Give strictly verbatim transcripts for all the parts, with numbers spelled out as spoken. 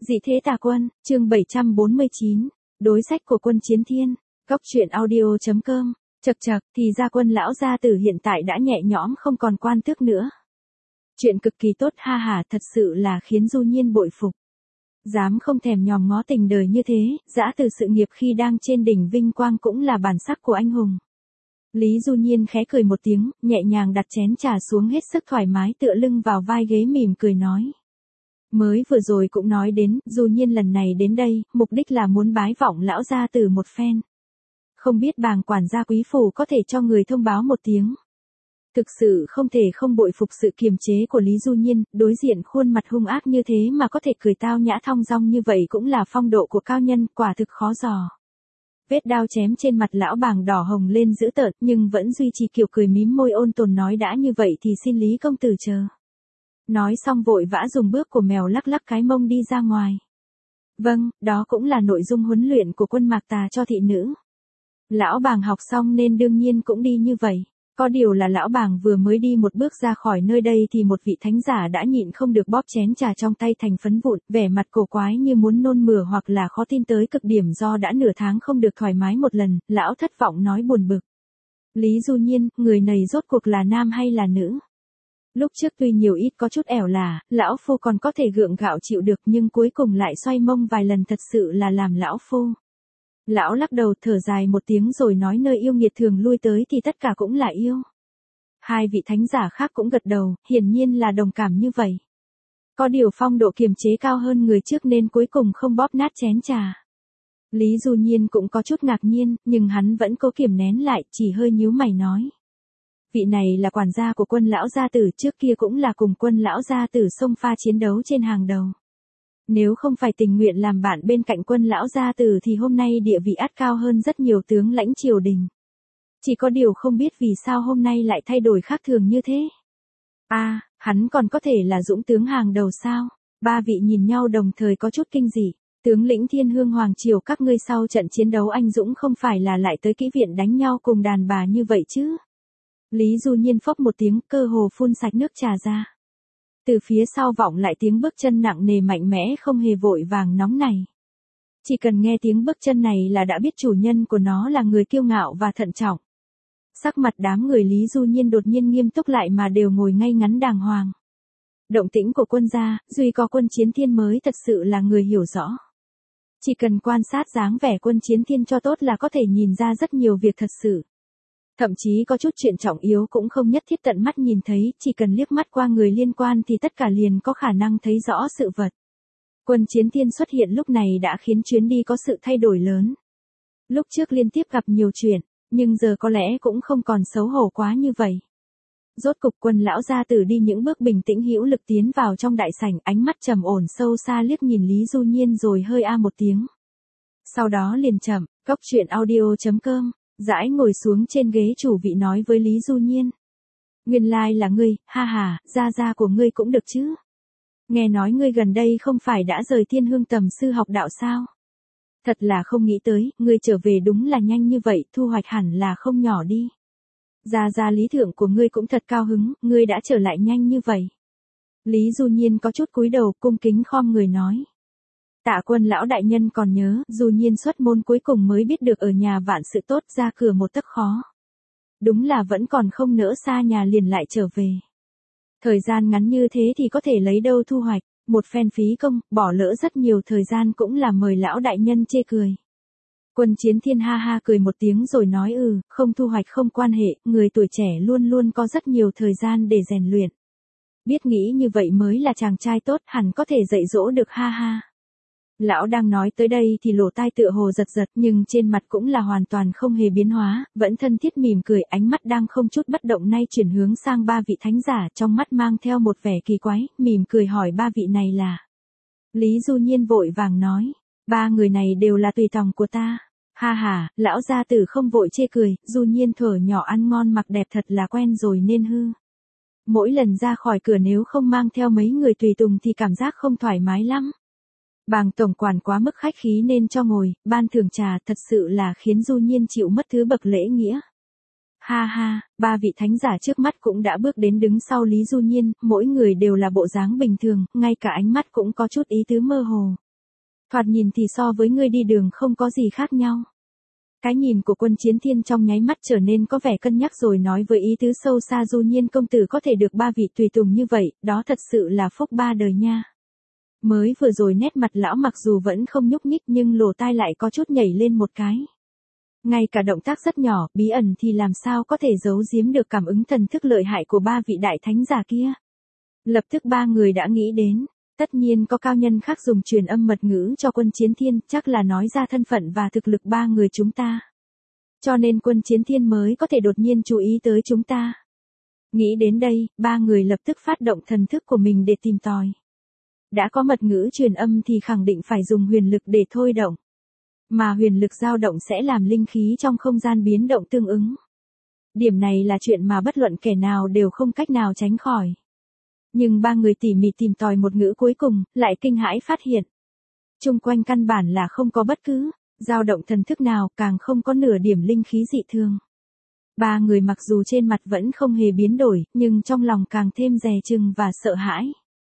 Dị thế tà quân, chương bảy trăm bốn mươi chín, đối sách của quân Chiến Thiên, góc truyện audio chấm com, chật chật, thì ra quân lão gia tử hiện tại đã nhẹ nhõm không còn quan tước nữa. Chuyện cực kỳ tốt ha hả, thật sự là khiến Du Nhiên bội phục. Dám không thèm nhòm ngó tình đời như thế, dã từ sự nghiệp khi đang trên đỉnh vinh quang cũng là bản sắc của anh hùng. Lý Du Nhiên khẽ cười một tiếng, nhẹ nhàng đặt chén trà xuống hết sức thoải mái tựa lưng vào vai ghế mỉm cười nói. Mới vừa rồi cũng nói đến, Du Nhiên lần này đến đây, mục đích là muốn bái vọng lão gia tử một phen. Không biết bàng quản gia quý phủ có thể cho người thông báo một tiếng. Thực sự không thể không bội phục sự kiềm chế của Lý Du Nhiên, đối diện khuôn mặt hung ác như thế mà có thể cười tao nhã thong dong như vậy cũng là phong độ của cao nhân, quả thực khó dò. Vết đao chém trên mặt lão bàng đỏ hồng lên dữ tợn, nhưng vẫn duy trì kiểu cười mím môi ôn tồn nói đã như vậy thì xin Lý công tử chờ. Nói xong vội vã dùng bước của mèo lắc lắc cái mông đi ra ngoài. Vâng, đó cũng là nội dung huấn luyện của quân Mạc Tà cho thị nữ. Lão bàng học xong nên đương nhiên cũng đi như vậy. Có điều là lão bàng vừa mới đi một bước ra khỏi nơi đây thì một vị thánh giả đã nhịn không được bóp chén trà trong tay thành phấn vụn, vẻ mặt cổ quái như muốn nôn mửa hoặc là khó tin tới cực điểm do đã nửa tháng không được thoải mái một lần, lão thất vọng nói buồn bực. Lý Du Nhiên, người này rốt cuộc là nam hay là nữ? Lúc trước tuy nhiều ít có chút ẻo là, lão phu còn có thể gượng gạo chịu được nhưng cuối cùng lại xoay mông vài lần thật sự là làm lão phu. Lão lắc đầu thở dài một tiếng rồi nói nơi yêu nghiệt thường lui tới thì tất cả cũng là yêu. Hai vị thánh giả khác cũng gật đầu, hiển nhiên là đồng cảm như vậy. Có điều phong độ kiềm chế cao hơn người trước nên cuối cùng không bóp nát chén trà. Lý Du Nhiên cũng có chút ngạc nhiên, nhưng hắn vẫn cố kiềm nén lại, chỉ hơi nhíu mày nói. Vị này là quản gia của quân lão gia tử, trước kia cũng là cùng quân lão gia tử xông pha chiến đấu trên hàng đầu. Nếu không phải tình nguyện làm bạn bên cạnh quân lão gia tử thì hôm nay địa vị ắt cao hơn rất nhiều tướng lãnh triều đình. Chỉ có điều không biết vì sao hôm nay lại thay đổi khác thường như thế. A, à, hắn còn có thể là dũng tướng hàng đầu sao? Ba vị nhìn nhau đồng thời có chút kinh dị. Tướng lĩnh Thiên Hương Hoàng Triều các ngươi sau trận chiến đấu anh dũng không phải là lại tới kỹ viện đánh nhau cùng đàn bà như vậy chứ? Lý Du Nhiên phốc một tiếng, cơ hồ phun sạch nước trà ra. Từ phía sau vọng lại tiếng bước chân nặng nề mạnh mẽ không hề vội vàng nóng này. Chỉ cần nghe tiếng bước chân này là đã biết chủ nhân của nó là người kiêu ngạo và thận trọng. Sắc mặt đám người Lý Du Nhiên đột nhiên nghiêm túc lại mà đều ngồi ngay ngắn đàng hoàng. Động tĩnh của quân gia, duy có quân Chiến Thiên mới thật sự là người hiểu rõ. Chỉ cần quan sát dáng vẻ quân Chiến Thiên cho tốt là có thể nhìn ra rất nhiều việc thật sự. Thậm chí có chút chuyện trọng yếu cũng không nhất thiết tận mắt nhìn thấy, chỉ cần liếc mắt qua người liên quan thì tất cả liền có khả năng thấy rõ sự vật. Quân Chiến Thiên xuất hiện lúc này đã khiến chuyến đi có sự thay đổi lớn. Lúc trước liên tiếp gặp nhiều chuyện, nhưng giờ có lẽ cũng không còn xấu hổ quá như vậy. Rốt cục quân lão gia tử đi những bước bình tĩnh hữu lực tiến vào trong đại sảnh, ánh mắt trầm ổn sâu xa liếc nhìn Lý Du Nhiên rồi hơi a một tiếng. Sau đó liền chậm, góc truyện audio chấm com. Dãi ngồi xuống trên ghế chủ vị nói với Lý Du Nhiên. Nguyên lai là ngươi, ha ha, gia gia của ngươi cũng được chứ. Nghe nói ngươi gần đây không phải đã rời Thiên Hương Tầm sư học đạo sao? Thật là không nghĩ tới, ngươi trở về đúng là nhanh như vậy, thu hoạch hẳn là không nhỏ đi. Gia gia lý thượng của ngươi cũng thật cao hứng, ngươi đã trở lại nhanh như vậy. Lý Du Nhiên có chút cúi đầu cung kính khom người nói. Tạ quân lão đại nhân còn nhớ, Du Nhiên xuất môn cuối cùng mới biết được ở nhà vạn sự tốt ra cửa một tấc khó. Đúng là vẫn còn không nỡ xa nhà liền lại trở về. Thời gian ngắn như thế thì có thể lấy đâu thu hoạch, một phen phí công, bỏ lỡ rất nhiều thời gian cũng là mời lão đại nhân chê cười. Quân Chiến Thiên ha ha cười một tiếng rồi nói ừ, không thu hoạch không quan hệ, người tuổi trẻ luôn luôn có rất nhiều thời gian để rèn luyện. Biết nghĩ như vậy mới là chàng trai tốt, hẳn có thể dạy dỗ được ha ha. Lão đang nói tới đây thì lỗ tai tựa hồ giật giật nhưng trên mặt cũng là hoàn toàn không hề biến hóa, vẫn thân thiết mỉm cười, ánh mắt đang không chút bất động nay chuyển hướng sang ba vị thánh giả, trong mắt mang theo một vẻ kỳ quái, mỉm cười hỏi ba vị này là. Lý Du Nhiên vội vàng nói, ba người này đều là tùy tòng của ta. Ha ha, lão gia tử không vội chê cười, Du Nhiên thở nhỏ ăn ngon mặc đẹp thật là quen rồi nên hư. Mỗi lần ra khỏi cửa nếu không mang theo mấy người tùy tùng thì cảm giác không thoải mái lắm. Bàng tổng quản quá mức khách khí nên cho ngồi, ban thưởng trà thật sự là khiến Du Nhiên chịu mất thứ bậc lễ nghĩa. Ha ha, ba vị thánh giả trước mắt cũng đã bước đến đứng sau Lý Du Nhiên, mỗi người đều là bộ dáng bình thường, ngay cả ánh mắt cũng có chút ý tứ mơ hồ. Thoạt nhìn thì so với ngươi đi đường không có gì khác nhau. Cái nhìn của Quân Chiến Thiên trong nháy mắt trở nên có vẻ cân nhắc rồi nói với ý tứ sâu xa, Du Nhiên công tử có thể được ba vị tùy tùng như vậy, đó thật sự là phúc ba đời nha. Mới vừa rồi nét mặt lão mặc dù vẫn không nhúc nhích nhưng lỗ tai lại có chút nhảy lên một cái. Ngay cả động tác rất nhỏ, bí ẩn thì làm sao có thể giấu giếm được cảm ứng thần thức lợi hại của ba vị đại thánh giả kia. Lập tức ba người đã nghĩ đến, tất nhiên có cao nhân khác dùng truyền âm mật ngữ cho Quân Chiến Thiên, chắc là nói ra thân phận và thực lực ba người chúng ta. Cho nên Quân Chiến Thiên mới có thể đột nhiên chú ý tới chúng ta. Nghĩ đến đây, ba người lập tức phát động thần thức của mình để tìm tòi. Đã có mật ngữ truyền âm thì khẳng định phải dùng huyền lực để thôi động. Mà huyền lực dao động sẽ làm linh khí trong không gian biến động tương ứng. Điểm này là chuyện mà bất luận kẻ nào đều không cách nào tránh khỏi. Nhưng ba người tỉ mỉ tìm tòi một ngữ cuối cùng, lại kinh hãi phát hiện. Chung quanh căn bản là không có bất cứ dao động thần thức nào, càng không có nửa điểm linh khí dị thường. Ba người mặc dù trên mặt vẫn không hề biến đổi, nhưng trong lòng càng thêm dè chừng và sợ hãi.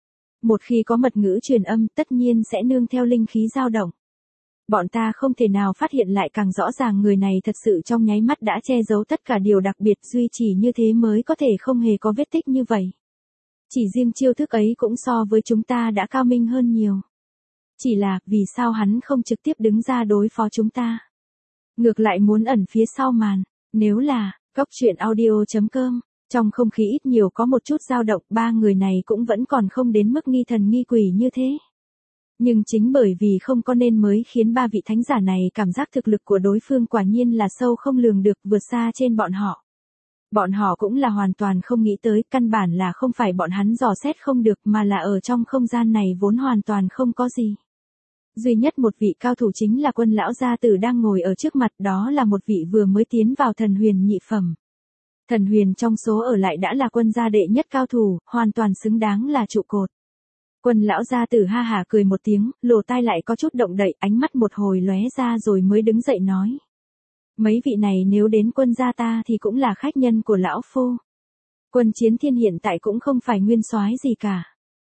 Một khi có mật ngữ truyền âm, tất nhiên sẽ nương theo linh khí dao động. Bọn ta không thể nào phát hiện lại càng rõ ràng người này thật sự trong nháy mắt đã che giấu tất cả điều đặc biệt, duy trì như thế mới có thể không hề có vết tích như vậy. Chỉ riêng chiêu thức ấy cũng so với chúng ta đã cao minh hơn nhiều. Chỉ là, vì sao hắn không trực tiếp đứng ra đối phó chúng ta? Ngược lại muốn ẩn phía sau màn, nếu là, Cốc Truyện Audio chấm com, trong không khí ít nhiều có một chút dao động, ba người này cũng vẫn còn không đến mức nghi thần nghi quỷ như thế. Nhưng chính bởi vì không có nên mới khiến ba vị thánh giả này cảm giác thực lực của đối phương quả nhiên là sâu không lường được, vượt xa trên bọn họ. Bọn họ cũng là hoàn toàn không nghĩ tới, căn bản là không phải bọn hắn dò xét không được mà là ở trong không gian này vốn hoàn toàn không có gì. Duy nhất một vị cao thủ chính là Quân lão gia tử đang ngồi ở trước mặt, đó là một vị vừa mới tiến vào thần huyền nhị phẩm. Thần huyền trong số ở lại đã là Quân gia đệ nhất cao thủ, hoàn toàn xứng đáng là trụ cột. Quân lão gia tử ha hả cười một tiếng, lỗ tai lại có chút động đậy, ánh mắt một hồi lóe ra rồi mới đứng dậy nói. Mấy vị này nếu đến Quân gia ta thì cũng là khách nhân của lão phu. Quân Chiến Thiên hiện tại cũng không phải nguyên soái gì cả.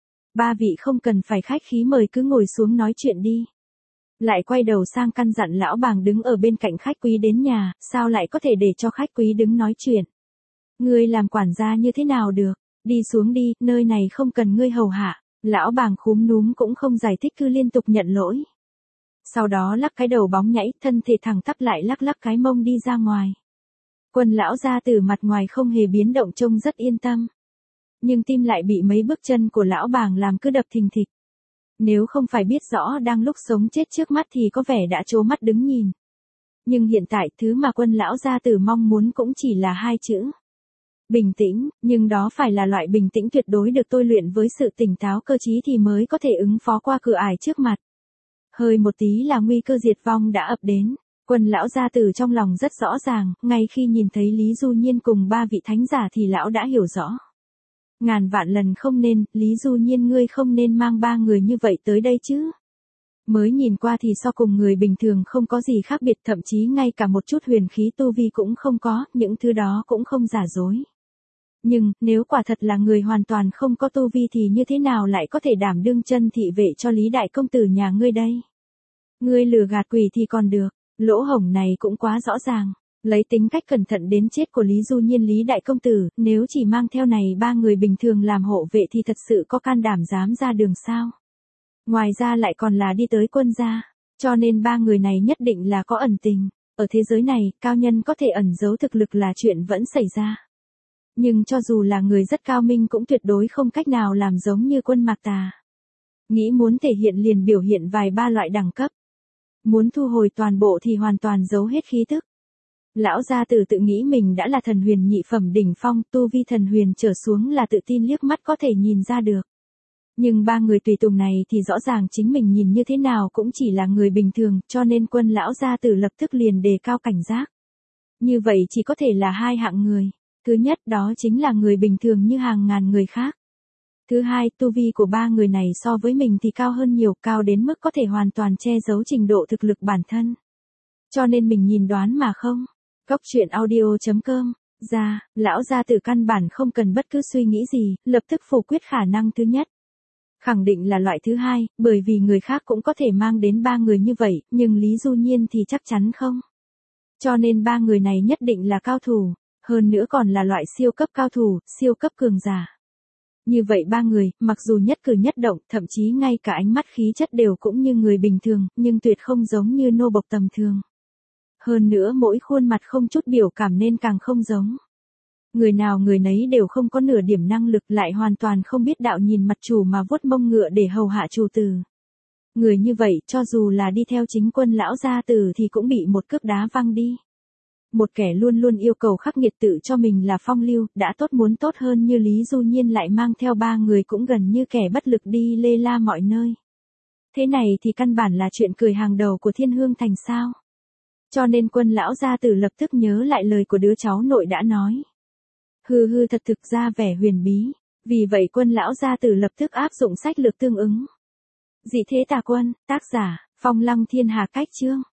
Ba vị không cần phải khách khí, mời cứ ngồi xuống nói chuyện đi. Lại quay đầu sang căn dặn lão bàng đứng ở bên cạnh khách quý đến nhà, sao lại có thể để cho khách quý đứng nói chuyện. Ngươi làm quản gia như thế nào được, đi xuống đi, nơi này không cần ngươi hầu hạ. Lão bàng khúm núm cũng không giải thích, cứ liên tục nhận lỗi. Sau đó lắc cái đầu bóng nhảy, thân thể thẳng tắp lại lắc lắc cái mông đi ra ngoài. Quân lão gia tử mặt ngoài không hề biến động, trông rất yên tâm. Nhưng tim lại bị mấy bước chân của lão bàng làm cứ đập thình thịch. Nếu không phải biết rõ đang lúc sống chết trước mắt thì có vẻ đã trố mắt đứng nhìn. Nhưng hiện tại thứ mà quân lão gia tử mong muốn cũng chỉ là hai chữ. Bình tĩnh, nhưng đó phải là loại bình tĩnh tuyệt đối được tôi luyện với sự tỉnh táo cơ trí thì mới có thể ứng phó qua cửa ải trước mặt. Hơi một tí là nguy cơ diệt vong đã ập đến. Quân lão gia tử trong lòng rất rõ ràng, ngay khi nhìn thấy Lý Du Nhiên cùng ba vị thánh giả thì lão đã hiểu rõ. Ngàn vạn lần không nên, Lý Du Nhiên ngươi không nên mang ba người như vậy tới đây chứ. Mới nhìn qua thì so cùng người bình thường không có gì khác biệt, thậm chí ngay cả một chút huyền khí tu vi cũng không có, những thứ đó cũng không giả dối. Nhưng, nếu quả thật là người hoàn toàn không có tu vi thì như thế nào lại có thể đảm đương chân thị vệ cho Lý đại công tử nhà ngươi đây? Ngươi lừa gạt quỷ thì còn được, lỗ hổng này cũng quá rõ ràng. Lấy tính cách cẩn thận đến chết của Lý Du Nhiên Lý đại công tử, nếu chỉ mang theo này ba người bình thường làm hộ vệ thì thật sự có can đảm dám ra đường sao? Ngoài ra lại còn là đi tới quân gia, cho nên ba người này nhất định là có ẩn tình. Ở thế giới này, cao nhân có thể ẩn giấu thực lực là chuyện vẫn xảy ra. Nhưng cho dù là người rất cao minh cũng tuyệt đối không cách nào làm giống như Quân Mạc Tà. Nghĩ muốn thể hiện liền biểu hiện vài ba loại đẳng cấp. Muốn thu hồi toàn bộ thì hoàn toàn giấu hết khí tức. Lão gia tử tự nghĩ mình đã là thần huyền nhị phẩm đỉnh phong, tu vi thần huyền trở xuống là tự tin liếc mắt có thể nhìn ra được. Nhưng ba người tùy tùng này thì rõ ràng chính mình nhìn như thế nào cũng chỉ là người bình thường, cho nên Quân lão gia tử lập tức liền đề cao cảnh giác. Như vậy chỉ có thể là hai hạng người. Thứ nhất đó chính là người bình thường như hàng ngàn người khác. Thứ hai, tu vi của ba người này so với mình thì cao hơn nhiều, cao đến mức có thể hoàn toàn che giấu trình độ thực lực bản thân. Cho nên mình nhìn đoán mà không. Cốc Truyện Audio chấm com, ra, lão gia tử căn bản không cần bất cứ suy nghĩ gì, lập tức phủ quyết khả năng thứ nhất. Khẳng định là loại thứ hai, bởi vì người khác cũng có thể mang đến ba người như vậy, nhưng Lý Du Nhiên thì chắc chắn không. Cho nên ba người này nhất định là cao thủ, hơn nữa còn là loại siêu cấp cao thủ, siêu cấp cường giả. Như vậy ba người, mặc dù nhất cử nhất động, thậm chí ngay cả ánh mắt khí chất đều cũng như người bình thường, nhưng tuyệt không giống như nô bộc tầm thường. Hơn nữa mỗi khuôn mặt không chút biểu cảm nên càng không giống. Người nào người nấy đều không có nửa điểm năng lực, lại hoàn toàn không biết đạo nhìn mặt chủ mà vuốt mông ngựa để hầu hạ chủ tử. Người như vậy cho dù là đi theo chính quân lão gia tử thì cũng bị một cước đá văng đi. Một kẻ luôn luôn yêu cầu khắc nghiệt tự cho mình là phong lưu, đã tốt muốn tốt hơn như Lý Du Nhiên lại mang theo ba người cũng gần như kẻ bất lực đi lê la mọi nơi. Thế này thì căn bản là chuyện cười hàng đầu của Thiên Hương Thành sao. Cho nên quân lão gia tử lập tức nhớ lại lời của đứa cháu nội đã nói. Hừ hừ, thật thực ra vẻ huyền bí, vì vậy quân lão gia tử lập tức áp dụng sách lược tương ứng. Dị thế tà quân, tác giả, Phong Lăng Thiên Hà, cách chương.